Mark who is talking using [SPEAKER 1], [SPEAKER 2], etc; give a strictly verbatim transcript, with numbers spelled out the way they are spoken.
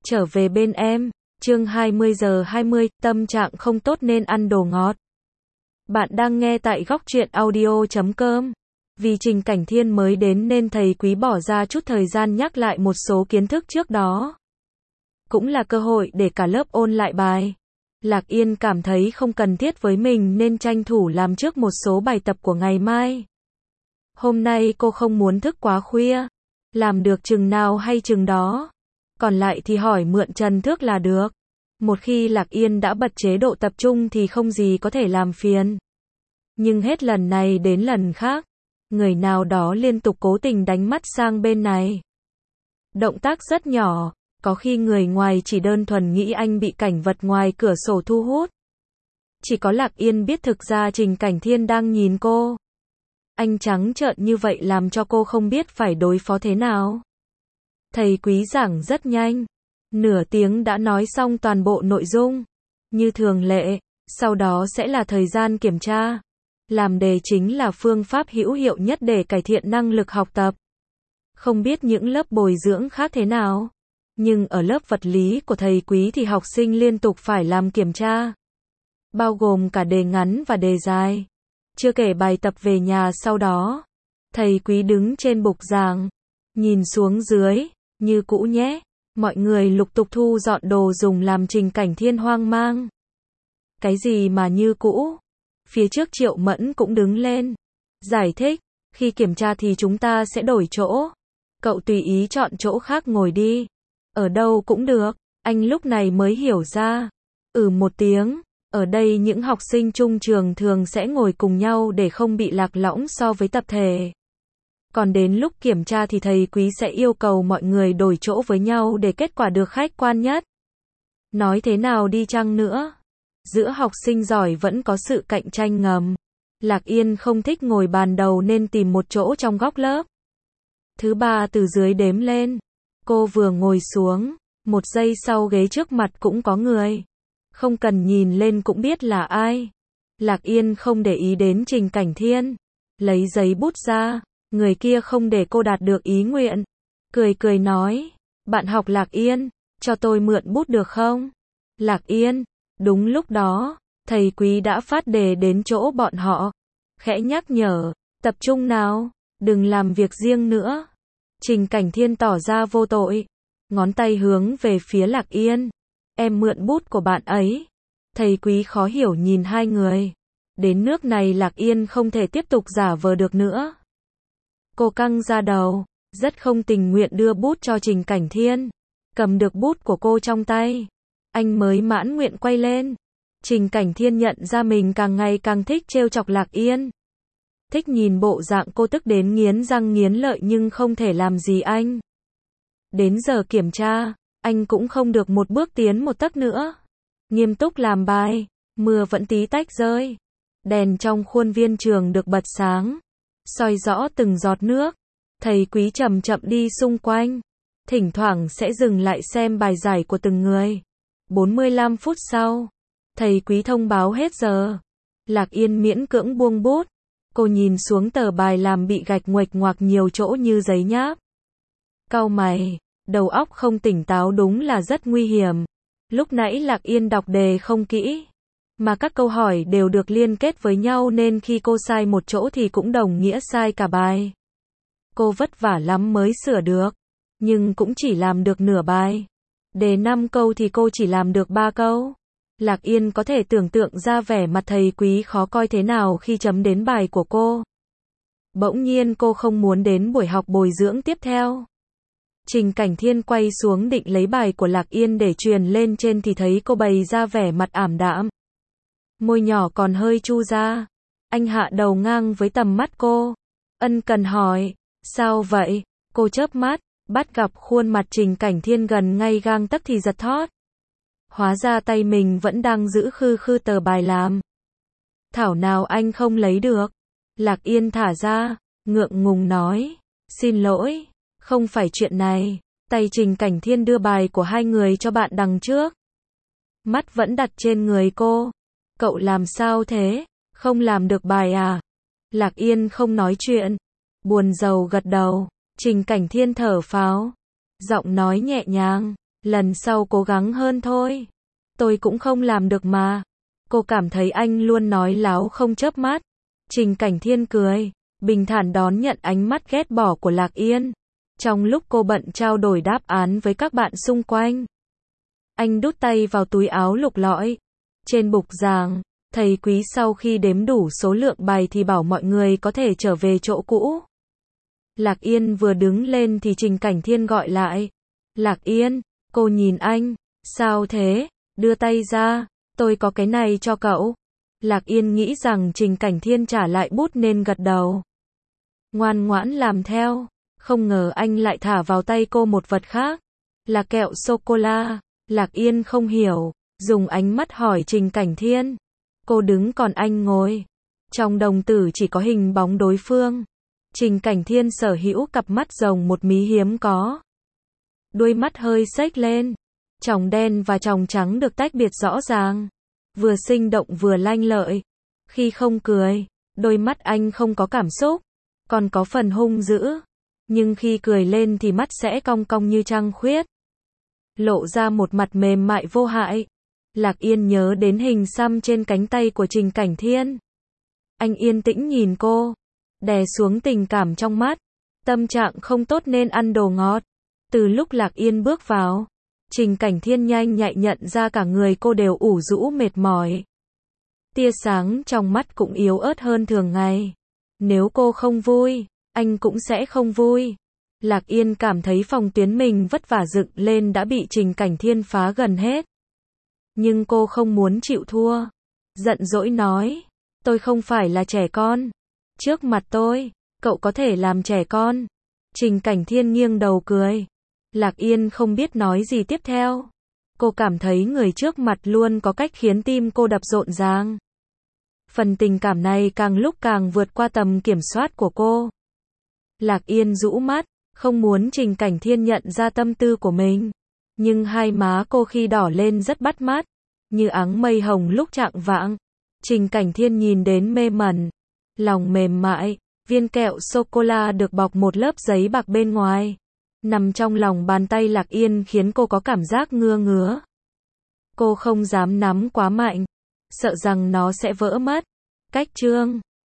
[SPEAKER 1] trở về bên em. Chương hai mươi giờ hai mươi, tâm trạng không tốt nên ăn đồ ngọt. Bạn đang nghe tại góc truyện audio chấm com. Vì Trình Cảnh Thiên mới đến nên thầy Quý bỏ ra chút thời gian nhắc lại một số kiến thức trước đó. Cũng là cơ hội để cả lớp ôn lại bài. Lạc Yên cảm thấy không cần thiết với mình nên tranh thủ làm trước một số bài tập của ngày mai. Hôm nay cô không muốn thức quá khuya. Làm được chừng nào hay chừng đó. Còn lại thì hỏi mượn Trần Thước là được. Một khi Lạc Yên đã bật chế độ tập trung thì không gì có thể làm phiền. Nhưng hết lần này đến lần khác, người nào đó liên tục cố tình đánh mắt sang bên này. Động tác rất nhỏ, có khi người ngoài chỉ đơn thuần nghĩ anh bị cảnh vật ngoài cửa sổ thu hút. Chỉ có Lạc Yên biết thực ra Trình Cảnh Thiên đang nhìn cô. Anh trắng trợn như vậy làm cho cô không biết phải đối phó thế nào. Thầy Quý giảng rất nhanh. Nửa tiếng đã nói xong toàn bộ nội dung. Như thường lệ, sau đó sẽ là thời gian kiểm tra. Làm đề chính là phương pháp hữu hiệu nhất để cải thiện năng lực học tập. Không biết những lớp bồi dưỡng khác thế nào. Nhưng ở lớp vật lý của thầy Quý thì học sinh liên tục phải làm kiểm tra. Bao gồm cả đề ngắn và đề dài. Chưa kể bài tập về nhà sau đó. Thầy Quý đứng trên bục giảng. Nhìn xuống dưới, như cũ nhé. Mọi người lục tục thu dọn đồ dùng làm Trình Cảnh Thiên hoang mang. Cái gì mà như cũ? Phía trước Triệu Mẫn cũng đứng lên. Giải thích, khi kiểm tra thì chúng ta sẽ đổi chỗ. Cậu tùy ý chọn chỗ khác ngồi đi. Ở đâu cũng được. Anh lúc này mới hiểu ra. Ừ một tiếng. Ở đây những học sinh chung trường thường sẽ ngồi cùng nhau để không bị lạc lõng so với tập thể. Còn đến lúc kiểm tra thì thầy Quý sẽ yêu cầu mọi người đổi chỗ với nhau để kết quả được khách quan nhất. Nói thế nào đi chăng nữa, giữa học sinh giỏi vẫn có sự cạnh tranh ngầm. Lạc Yên không thích ngồi bàn đầu nên tìm một chỗ trong góc lớp. Thứ ba từ dưới đếm lên. Cô vừa ngồi xuống, một giây sau ghế trước mặt cũng có người. Không cần nhìn lên cũng biết là ai. Lạc Yên không để ý đến Trình Cảnh Thiên. Lấy giấy bút ra. Người kia không để cô đạt được ý nguyện. Cười cười nói. Bạn học Lạc Yên, cho tôi mượn bút được không? Lạc Yên. Đúng lúc đó, thầy Quý đã phát đề đến chỗ bọn họ. Khẽ nhắc nhở. Tập trung nào. Đừng làm việc riêng nữa. Trình Cảnh Thiên tỏ ra vô tội. Ngón tay hướng về phía Lạc Yên. Em mượn bút của bạn ấy. Thầy Quý khó hiểu nhìn hai người. Đến nước này Lạc Yên không thể tiếp tục giả vờ được nữa. Cô căng ra đầu, rất không tình nguyện đưa bút cho Trình Cảnh Thiên. Cầm được bút của cô trong tay, anh mới mãn nguyện quay lên. Trình Cảnh Thiên nhận ra mình càng ngày càng thích trêu chọc Lạc Yên. Thích nhìn bộ dạng cô tức đến nghiến răng nghiến lợi nhưng không thể làm gì anh. Đến giờ kiểm tra, anh cũng không được một bước tiến một tấc nữa. Nghiêm túc làm bài, mưa vẫn tí tách rơi. Đèn trong khuôn viên trường được bật sáng. Soi rõ từng giọt nước. Thầy Quý chậm chậm đi xung quanh. Thỉnh thoảng sẽ dừng lại xem bài giải của từng người. bốn mươi lăm phút sau, thầy Quý thông báo hết giờ. Lạc Yên miễn cưỡng buông bút. Cô nhìn xuống tờ bài làm bị gạch nguệch ngoạc nhiều chỗ như giấy nháp. Cau mày, đầu óc không tỉnh táo đúng là rất nguy hiểm. Lúc nãy Lạc Yên đọc đề không kỹ. Mà các câu hỏi đều được liên kết với nhau nên khi cô sai một chỗ thì cũng đồng nghĩa sai cả bài. Cô vất vả lắm mới sửa được. Nhưng cũng chỉ làm được nửa bài. Đề năm câu thì cô chỉ làm được ba câu. Lạc Yên có thể tưởng tượng ra vẻ mặt thầy Quý khó coi thế nào khi chấm đến bài của cô. Bỗng nhiên cô không muốn đến buổi học bồi dưỡng tiếp theo. Trình Cảnh Thiên quay xuống định lấy bài của Lạc Yên để truyền lên trên thì thấy cô bày ra vẻ mặt ảm đạm. Môi nhỏ còn hơi chu ra. Anh hạ đầu ngang với tầm mắt cô. Ân cần hỏi. Sao vậy? Cô chớp mắt. Bắt gặp khuôn mặt Trình Cảnh Thiên gần ngay gang tấc thì giật thót. Hóa ra tay mình vẫn đang giữ khư khư tờ bài làm. Thảo nào anh không lấy được. Lạc Yên thả ra. Ngượng ngùng nói. Xin lỗi. Không phải chuyện này. Tay Trình Cảnh Thiên đưa bài của hai người cho bạn đằng trước. Mắt vẫn đặt trên người cô. Cậu làm sao thế? Không làm được bài à? Lạc Yên không nói chuyện. Buồn rầu gật đầu. Trình Cảnh Thiên thở phào. Giọng nói nhẹ nhàng. Lần sau cố gắng hơn thôi. Tôi cũng không làm được mà. Cô cảm thấy anh luôn nói láo không chớp mắt. Trình Cảnh Thiên cười, bình thản đón nhận ánh mắt ghét bỏ của Lạc Yên. Trong lúc cô bận trao đổi đáp án với các bạn xung quanh, anh đút tay vào túi áo lục lọi. Trên bục giảng, thầy Quý sau khi đếm đủ số lượng bài thì bảo mọi người có thể trở về chỗ cũ. Lạc Yên vừa đứng lên thì Trình Cảnh Thiên gọi lại. Lạc Yên, cô nhìn anh, sao thế? Đưa tay ra, tôi có cái này cho cậu. Lạc Yên nghĩ rằng Trình Cảnh Thiên trả lại bút nên gật đầu. Ngoan ngoãn làm theo, không ngờ anh lại thả vào tay cô một vật khác. Là kẹo sô-cô-la. Lạc Yên không hiểu, dùng ánh mắt hỏi Trình Cảnh Thiên. Cô đứng còn anh ngồi. Trong đồng tử chỉ có hình bóng đối phương. Trình Cảnh Thiên sở hữu cặp mắt rồng một mí hiếm có. Đuôi mắt hơi xếch lên. Tròng đen và tròng trắng được tách biệt rõ ràng. Vừa sinh động vừa lanh lợi. Khi không cười, đôi mắt anh không có cảm xúc, còn có phần hung dữ. Nhưng khi cười lên thì mắt sẽ cong cong như trăng khuyết, lộ ra một mặt mềm mại vô hại. Lạc Yên nhớ đến hình xăm trên cánh tay của Trình Cảnh Thiên. Anh yên tĩnh nhìn cô, đè xuống tình cảm trong mắt. Tâm trạng không tốt nên ăn đồ ngọt. Từ lúc Lạc Yên bước vào, Trình Cảnh Thiên nhanh nhạy nhận ra cả người cô đều ủ rũ mệt mỏi. Tia sáng trong mắt cũng yếu ớt hơn thường ngày. Nếu cô không vui, anh cũng sẽ không vui. Lạc Yên cảm thấy phòng tuyến mình vất vả dựng lên đã bị Trình Cảnh Thiên phá gần hết. Nhưng cô không muốn chịu thua. Giận dỗi nói, tôi không phải là trẻ con. Trước mặt tôi, cậu có thể làm trẻ con. Trình Cảnh Thiên nghiêng đầu cười. Lạc Yên không biết nói gì tiếp theo. Cô cảm thấy người trước mặt luôn có cách khiến tim cô đập rộn ràng. Phần tình cảm này càng lúc càng vượt qua tầm kiểm soát của cô. Lạc Yên rũ mắt, không muốn Trình Cảnh Thiên nhận ra tâm tư của mình. Nhưng hai má cô khi đỏ lên rất bắt mắt, như áng mây hồng lúc chạng vạng. Trình Cảnh Thiên nhìn đến mê mẩn, lòng mềm mại, viên kẹo sô-cô-la được bọc một lớp giấy bạc bên ngoài. Nằm trong lòng bàn tay Lạc Yên khiến cô có cảm giác ngứa ngứa. Cô không dám nắm quá mạnh, sợ rằng nó sẽ vỡ mất. Cách chương